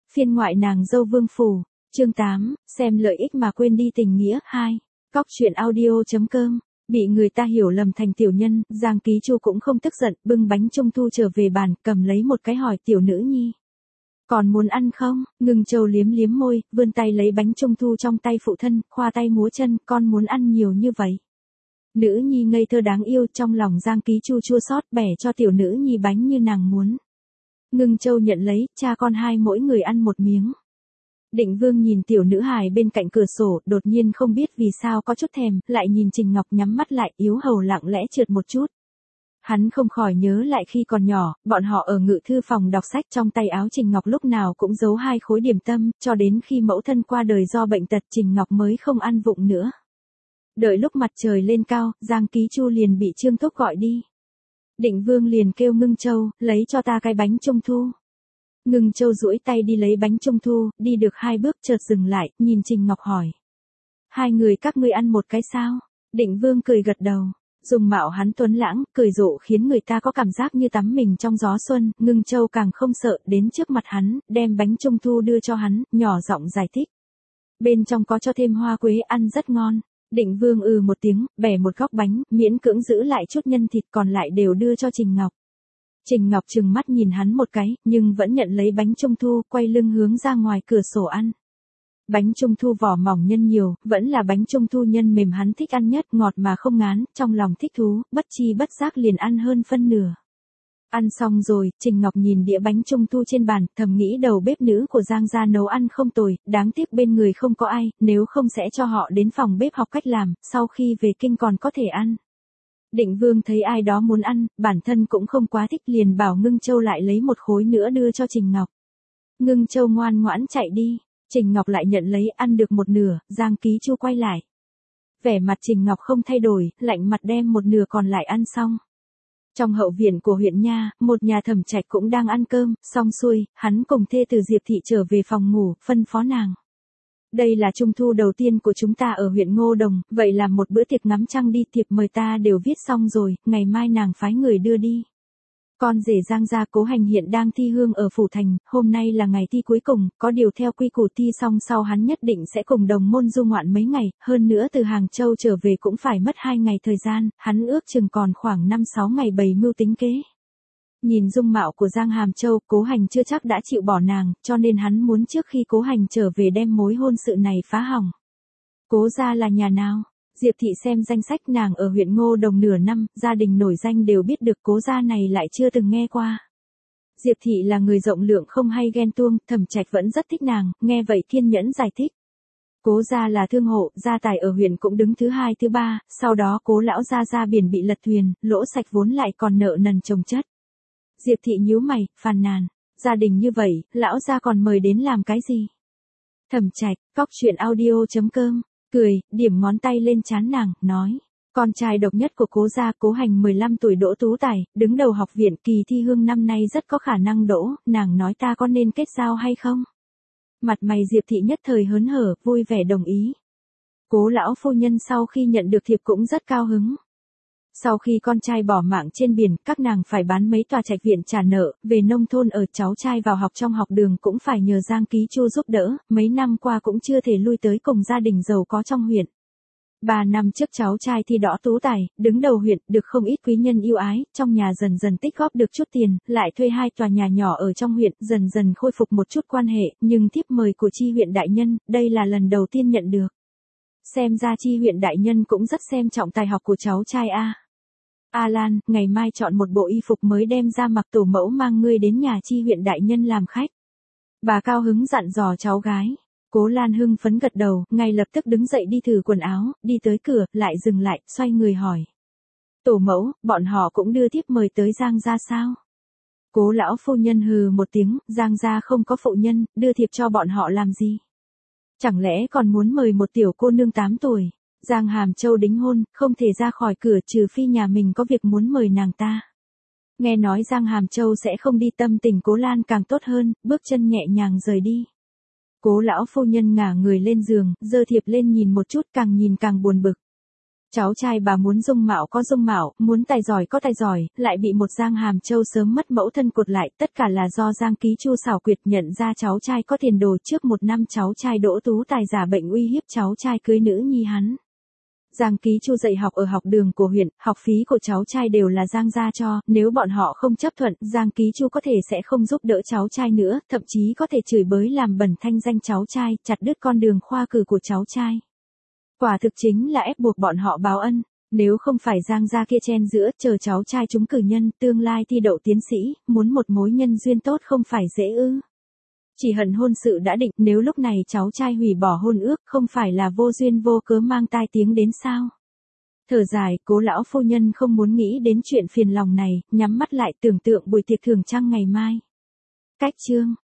Phiên ngoại nàng dâu Vương Phủ, chương 8, xem lợi ích mà quên đi tình nghĩa. 2. Cóc truyện audio.com. Bị người ta hiểu lầm thành tiểu nhân, Giang Ký Chu cũng không tức giận, bưng bánh trung thu trở về bàn, cầm lấy một cái hỏi tiểu nữ nhi. Còn muốn ăn không? Ngưng Châu liếm liếm môi, vươn tay lấy bánh trung thu trong tay phụ thân, khoa tay múa chân, con muốn ăn nhiều như vậy. Nữ nhi ngây thơ đáng yêu, trong lòng Giang Ký Chu chua xót, bẻ cho tiểu nữ nhi bánh như nàng muốn. Ngưng Châu nhận lấy, cha con hai mỗi người ăn một miếng. Định Vương nhìn tiểu nữ hài bên cạnh cửa sổ, đột nhiên không biết vì sao có chút thèm, lại nhìn Trình Ngọc nhắm mắt lại, yếu hầu lặng lẽ trượt một chút. Hắn không khỏi nhớ lại khi còn nhỏ, bọn họ ở ngự thư phòng đọc sách, trong tay áo Trình Ngọc lúc nào cũng giấu 2 khối điểm tâm, cho đến khi mẫu thân qua đời do bệnh tật Trình Ngọc mới không ăn vụng nữa. Đợi lúc mặt trời lên cao, Giang Ký Chu liền bị Trương Thúc gọi đi. Định Vương liền kêu Ngưng Châu, lấy cho ta cái bánh trung thu. Ngưng Châu duỗi tay đi lấy bánh trung thu, đi được 2 bước chợt dừng lại, nhìn Trình Ngọc hỏi. 2 người các ngươi ăn một cái sao? Định Vương cười gật đầu. Dùng mạo hắn tuấn lãng, cười rộ khiến người ta có cảm giác như tắm mình trong gió xuân. Ngưng Châu càng không sợ, đến trước mặt hắn, đem bánh trung thu đưa cho hắn, nhỏ giọng giải thích. Bên trong có cho thêm hoa quế, ăn rất ngon. Định Vương một tiếng, bẻ một góc bánh, miễn cưỡng giữ lại chút nhân thịt còn lại đều đưa cho Trình Ngọc. Trình Ngọc trừng mắt nhìn hắn một cái, nhưng vẫn nhận lấy bánh trung thu, quay lưng hướng ra ngoài cửa sổ ăn. Bánh trung thu vỏ mỏng nhân nhiều, vẫn là bánh trung thu nhân mềm hắn thích ăn nhất, ngọt mà không ngán, trong lòng thích thú, bất chi bất giác liền ăn hơn phân nửa. Ăn xong rồi, Trình Ngọc nhìn đĩa bánh trung thu trên bàn, thầm nghĩ đầu bếp nữ của Giang gia nấu ăn không tồi, đáng tiếc bên người không có ai, nếu không sẽ cho họ đến phòng bếp học cách làm, sau khi về kinh còn có thể ăn. Định Vương thấy ai đó muốn ăn, bản thân cũng không quá thích liền bảo Ngưng Châu lại lấy một khối nữa đưa cho Trình Ngọc. Ngưng Châu ngoan ngoãn chạy đi, Trình Ngọc lại nhận lấy ăn được một nửa, Giang Ký Chu quay lại. Vẻ mặt Trình Ngọc không thay đổi, lạnh mặt đem một nửa còn lại ăn xong. Trong hậu viện của huyện nha, một nhà Thẩm Trạch cũng đang ăn cơm, xong xuôi, hắn cùng thê từ Diệp Thị trở về phòng ngủ, phân phó nàng. Đây là trung thu đầu tiên của chúng ta ở huyện Ngô Đồng, vậy làm một bữa tiệc ngắm trăng đi, thiệp mời ta đều viết xong rồi, ngày mai nàng phái người đưa đi. Con rể Giang gia Cố Hành hiện đang thi hương ở Phủ Thành, hôm nay là ngày thi cuối cùng, có điều theo quy củ thi xong sau hắn nhất định sẽ cùng đồng môn du ngoạn mấy ngày, hơn nữa từ Hàng Châu trở về cũng phải mất 2 ngày thời gian, hắn ước chừng còn khoảng 5-6 ngày bày mưu tính kế. Nhìn dung mạo của Giang Hàm Châu, Cố Hành chưa chắc đã chịu bỏ nàng, cho nên hắn muốn trước khi Cố Hành trở về đem mối hôn sự này phá hỏng. Cố gia là nhà nào? Diệp Thị xem danh sách nàng ở huyện Ngô Đồng nửa năm, gia đình nổi danh đều biết được, Cố gia này lại chưa từng nghe qua. Diệp Thị là người rộng lượng không hay ghen tuông, Thẩm Trạch vẫn rất thích nàng, nghe vậy kiên nhẫn giải thích. Cố gia là thương hộ, gia tài ở huyện cũng đứng thứ 2 thứ 3, sau đó Cố lão gia ra biển bị lật thuyền, lỗ sạch vốn lại còn nợ nần chồng chất. Diệp Thị nhíu mày, phàn nàn, gia đình như vậy, lão gia còn mời đến làm cái gì? Thẩm Trạch, cóc truyện audio.com, cười, điểm ngón tay lên trán nàng, nói, con trai độc nhất của Cố gia, Cố Hành 15 tuổi đỗ tú tài, đứng đầu học viện, kỳ thi hương năm nay rất có khả năng đỗ, nàng nói ta có nên kết giao hay không? Mặt mày Diệp Thị nhất thời hớn hở, vui vẻ đồng ý. Cố lão phu nhân sau khi nhận được thiệp cũng rất cao hứng. Sau khi con trai bỏ mạng trên biển, các nàng phải bán mấy tòa trạch viện trả nợ, về nông thôn ở, cháu trai vào học trong học đường cũng phải nhờ Giang Ký Chu giúp đỡ, mấy năm qua cũng chưa thể lui tới cùng gia đình giàu có trong huyện. 3 năm trước cháu trai thi đỗ tú tài, đứng đầu huyện, được không ít quý nhân yêu ái, trong nhà dần dần tích góp được chút tiền, lại thuê 2 tòa nhà nhỏ ở trong huyện, dần dần khôi phục một chút quan hệ, nhưng thiếp mời của Chi huyện đại nhân, đây là lần đầu tiên nhận được. Xem ra Chi huyện đại nhân cũng rất xem trọng tài học của cháu trai a. A Lan, ngày mai chọn một bộ y phục mới đem ra mặc, tổ mẫu mang ngươi đến nhà Chi huyện đại nhân làm khách. Bà cao hứng dặn dò cháu gái. Cố Lan hưng phấn gật đầu, ngay lập tức đứng dậy đi thử quần áo, đi tới cửa, lại dừng lại, xoay người hỏi. Tổ mẫu, bọn họ cũng đưa thiếp mời tới Giang gia sao? Cố lão phu nhân hừ một tiếng, Giang gia không có phụ nhân, đưa thiệp cho bọn họ làm gì? Chẳng lẽ còn muốn mời một tiểu cô nương 8 tuổi? Giang Hàm Châu đính hôn, không thể ra khỏi cửa trừ phi nhà mình có việc muốn mời nàng ta. Nghe nói Giang Hàm Châu sẽ không đi, tâm tình Cố Lan càng tốt hơn, bước chân nhẹ nhàng rời đi. Cố lão phu nhân ngả người lên giường, giơ thiệp lên nhìn một chút, càng nhìn càng buồn bực. Cháu trai bà muốn dung mạo có dung mạo, muốn tài giỏi có tài giỏi, lại bị một Giang Hàm Châu sớm mất mẫu thân cột lại, tất cả là do Giang Ký Chu xảo quyệt nhận ra cháu trai có tiền đồ. Trước một năm cháu trai Đỗ Tú Tài giả bệnh uy hiếp cháu trai cưới nữ nhi hắn. Giang Ký Chu dạy học ở học đường của huyện, học phí của cháu trai đều là Giang gia cho, nếu bọn họ không chấp thuận, Giang Ký Chu có thể sẽ không giúp đỡ cháu trai nữa, thậm chí có thể chửi bới làm bẩn thanh danh cháu trai, chặt đứt con đường khoa cử của cháu trai. Quả thực chính là ép buộc bọn họ báo ân, nếu không phải Giang gia kia chen giữa, chờ cháu trai trúng cử nhân, tương lai thi đậu tiến sĩ, muốn một mối nhân duyên tốt không phải dễ ư. Chỉ hận hôn sự đã định, nếu lúc này cháu trai hủy bỏ hôn ước, không phải là vô duyên vô cớ mang tai tiếng đến sao. Thở dài, Cố lão phu nhân không muốn nghĩ đến chuyện phiền lòng này, nhắm mắt lại tưởng tượng buổi tiệc thưởng trăng ngày mai. Cách chương